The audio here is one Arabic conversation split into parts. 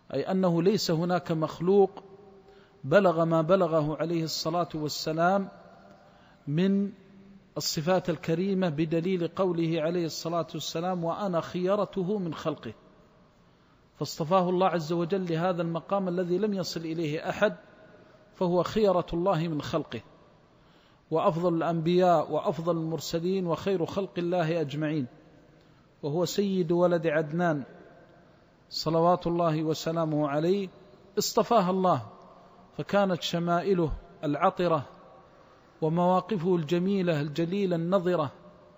أي أنه ليس هناك مخلوق بلغ ما بلغه عليه الصلاة والسلام من الصفات الكريمة بدليل قوله عليه الصلاة والسلام: وأنا خيرته من خلقه. فاصطفاه الله عز وجل لهذا المقام الذي لم يصل إليه أحد، فهو خيرة الله من خلقه، وأفضل الأنبياء وأفضل المرسلين وخير خلق الله أجمعين، وهو سيد ولد عدنان صلوات الله وسلامه عليه. اصطفاه الله، فكانت شمائله العطرة ومواقفه الجميلة الجليلة النظرة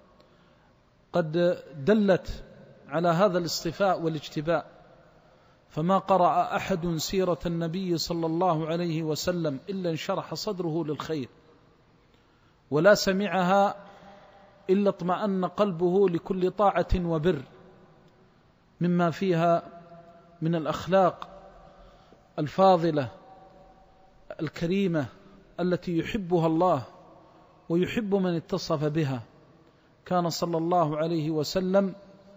قد دلت على هذا الاصطفاء والاجتباء. فما قرأ أحد سيرة النبي صلى الله عليه وسلم إلا انشرح صدره للخير، ولا سمعها إلا اطمأن قلبه لكل طاعة وبر مما فيها من الأخلاق الفاضلة الكريمة التي يحبها الله ويحب من اتصف بها. كان صلى الله عليه وسلم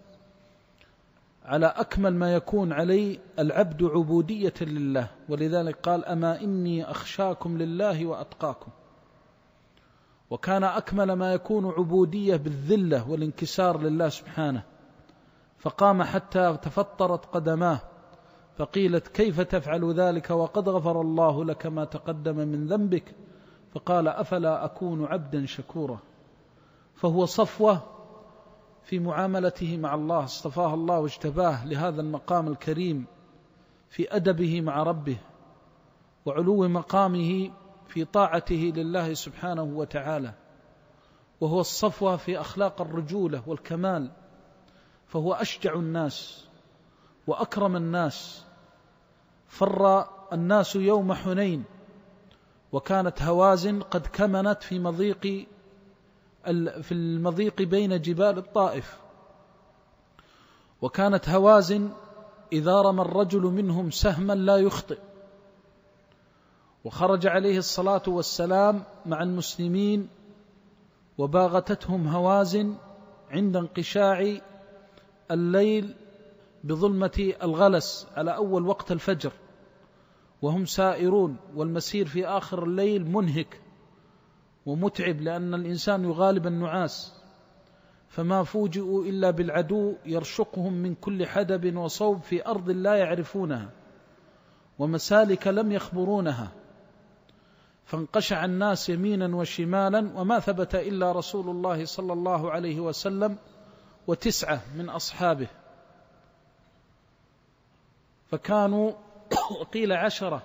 على أكمل ما يكون عليه العبد عبودية لله، ولذلك قال: أما إني أخشاكم لله وأتقاكم. وكان أكمل ما يكون عبودية بالذلة والانكسار لله سبحانه، فقام حتى تفطرت قدماه، فقيلت: كيف تفعل ذلك وقد غفر الله لك ما تقدم من ذنبك؟ فقال: أفلا أكون عبدا شكورا. فهو صفوة في معاملته مع الله، اصطفاه الله واجتباه لهذا المقام الكريم في أدبه مع ربه وعلو مقامه في طاعته لله سبحانه وتعالى. وهو الصفوة في أخلاق الرجولة والكمال، فهو أشجع الناس وأكرم الناس. فر الناس يوم حنين، وكانت هوازن قد كمنت في المضيق بين جبال الطائف، وكانت هوازن إذا رمى الرجل منهم سهما لا يخطئ. وخرج عليه الصلاة والسلام مع المسلمين وباغتتهم هوازن عند انقشاع الليل بظلمة الغلس على أول وقت الفجر، وهم سائرون، والمسير في آخر الليل منهك ومتعب لأن الإنسان يغالب النعاس، فما فوجئوا إلا بالعدو يرشقهم من كل حدب وصوب في أرض لا يعرفونها ومسالك لم يخبرونها، فانقشع الناس يمينا وشمالا، وما ثبت إلا رسول الله صلى الله عليه وسلم و9 من أصحابه، فكانوا قيل 10.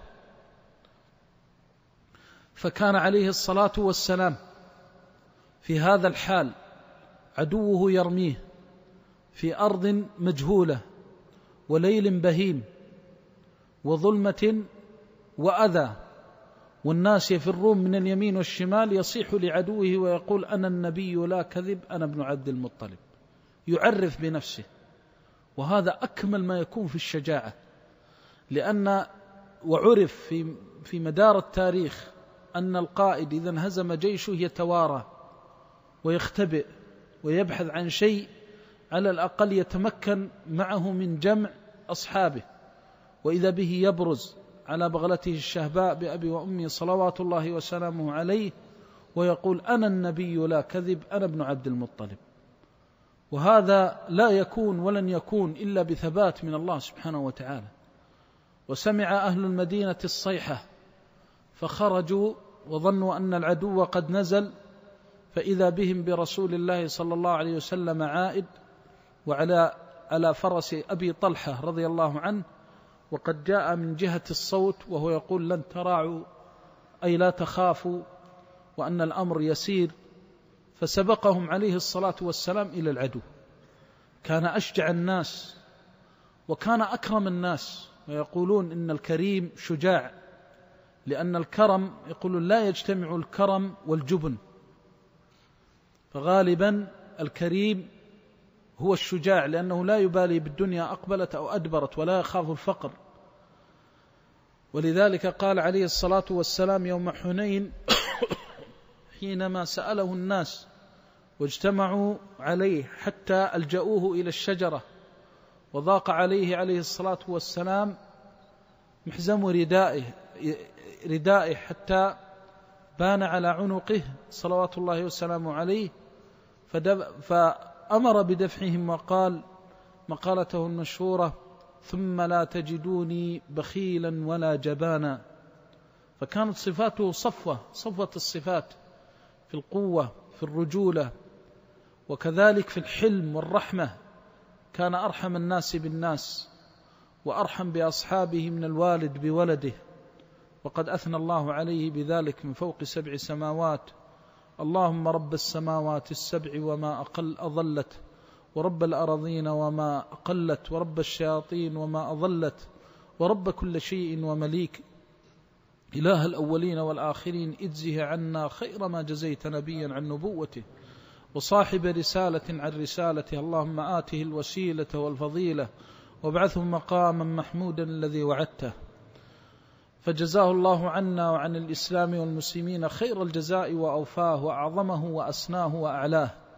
فكان عليه الصلاة والسلام في هذا الحال عدوه يرميه في أرض مجهولة وليل بهيم وظلمة وأذى، والناس يفرون من اليمين والشمال، يصيح لعدوه ويقول: أنا النبي لا كذب، أنا ابن عبد المطلب، يعرف بنفسه. وهذا أكمل ما يكون في الشجاعة، لأن وعرف في مدار التاريخ أن القائد إذا انهزم جيشه يتوارى ويختبئ ويبحث عن شيء على الأقل يتمكن معه من جمع أصحابه، وإذا به يبرز على بغلته الشهباء بأبي وأمي صلوات الله وسلامه عليه ويقول: أنا النبي لا كذب، أنا ابن عبد المطلب. وهذا لا يكون ولن يكون إلا بثبات من الله سبحانه وتعالى. وسمع أهل المدينة الصيحة فخرجوا وظنوا أن العدو قد نزل، فإذا بهم برسول الله صلى الله عليه وسلم عائد وعلى فرس أبي طلحة رضي الله عنه، وقد جاء من جهة الصوت وهو يقول: لن تراعوا، أي لا تخافوا، وأن الأمر يسير. فسبقهم عليه الصلاة والسلام إلى العدو. كان أشجع الناس وكان أكرم الناس، ويقولون إن الكريم شجاع، لأن الكرم يقولون لا يجتمع الكرم والجبن، فغالبا الكريم هو الشجاع، لأنه لا يبالي بالدنيا أقبلت أو أدبرت ولا يخاف الفقر. ولذلك قال عليه الصلاة والسلام يوم حنين حينما سأله الناس واجتمعوا عليه حتى ألجأوه إلى الشجرة وضاق عليه الصلاة والسلام محزم ردائه حتى بان على عنقه صلوات الله وسلامه عليه، فأمر بدفعهم وقال مقالته المشهورة: ثم لا تجدوني بخيلا ولا جبانا. فكانت صفاته صفوة الصفات في القوة، في الرجولة، وكذلك في الحلم والرحمة. كان أرحم الناس بالناس وأرحم بأصحابه من الوالد بولده، وقد أثنى الله عليه بذلك من فوق 7 سماوات: اللهم رب السماوات السبع وما أضلت، ورب الأراضين وما أقلت، ورب الشياطين وما أضلت، ورب كل شيء ومليك، إله الأولين والآخرين، اجزه عنا خير ما جزيت نبيا عن نبوته، وصاحب رسالة عن رسالته، اللهم آته الوسيلة والفضيلة وابعثه مقاما محمودا الذي وعدته. فجزاه الله عنا وعن الإسلام والمسلمين خير الجزاء وأوفاه وأعظمه وأسناه وأعلاه.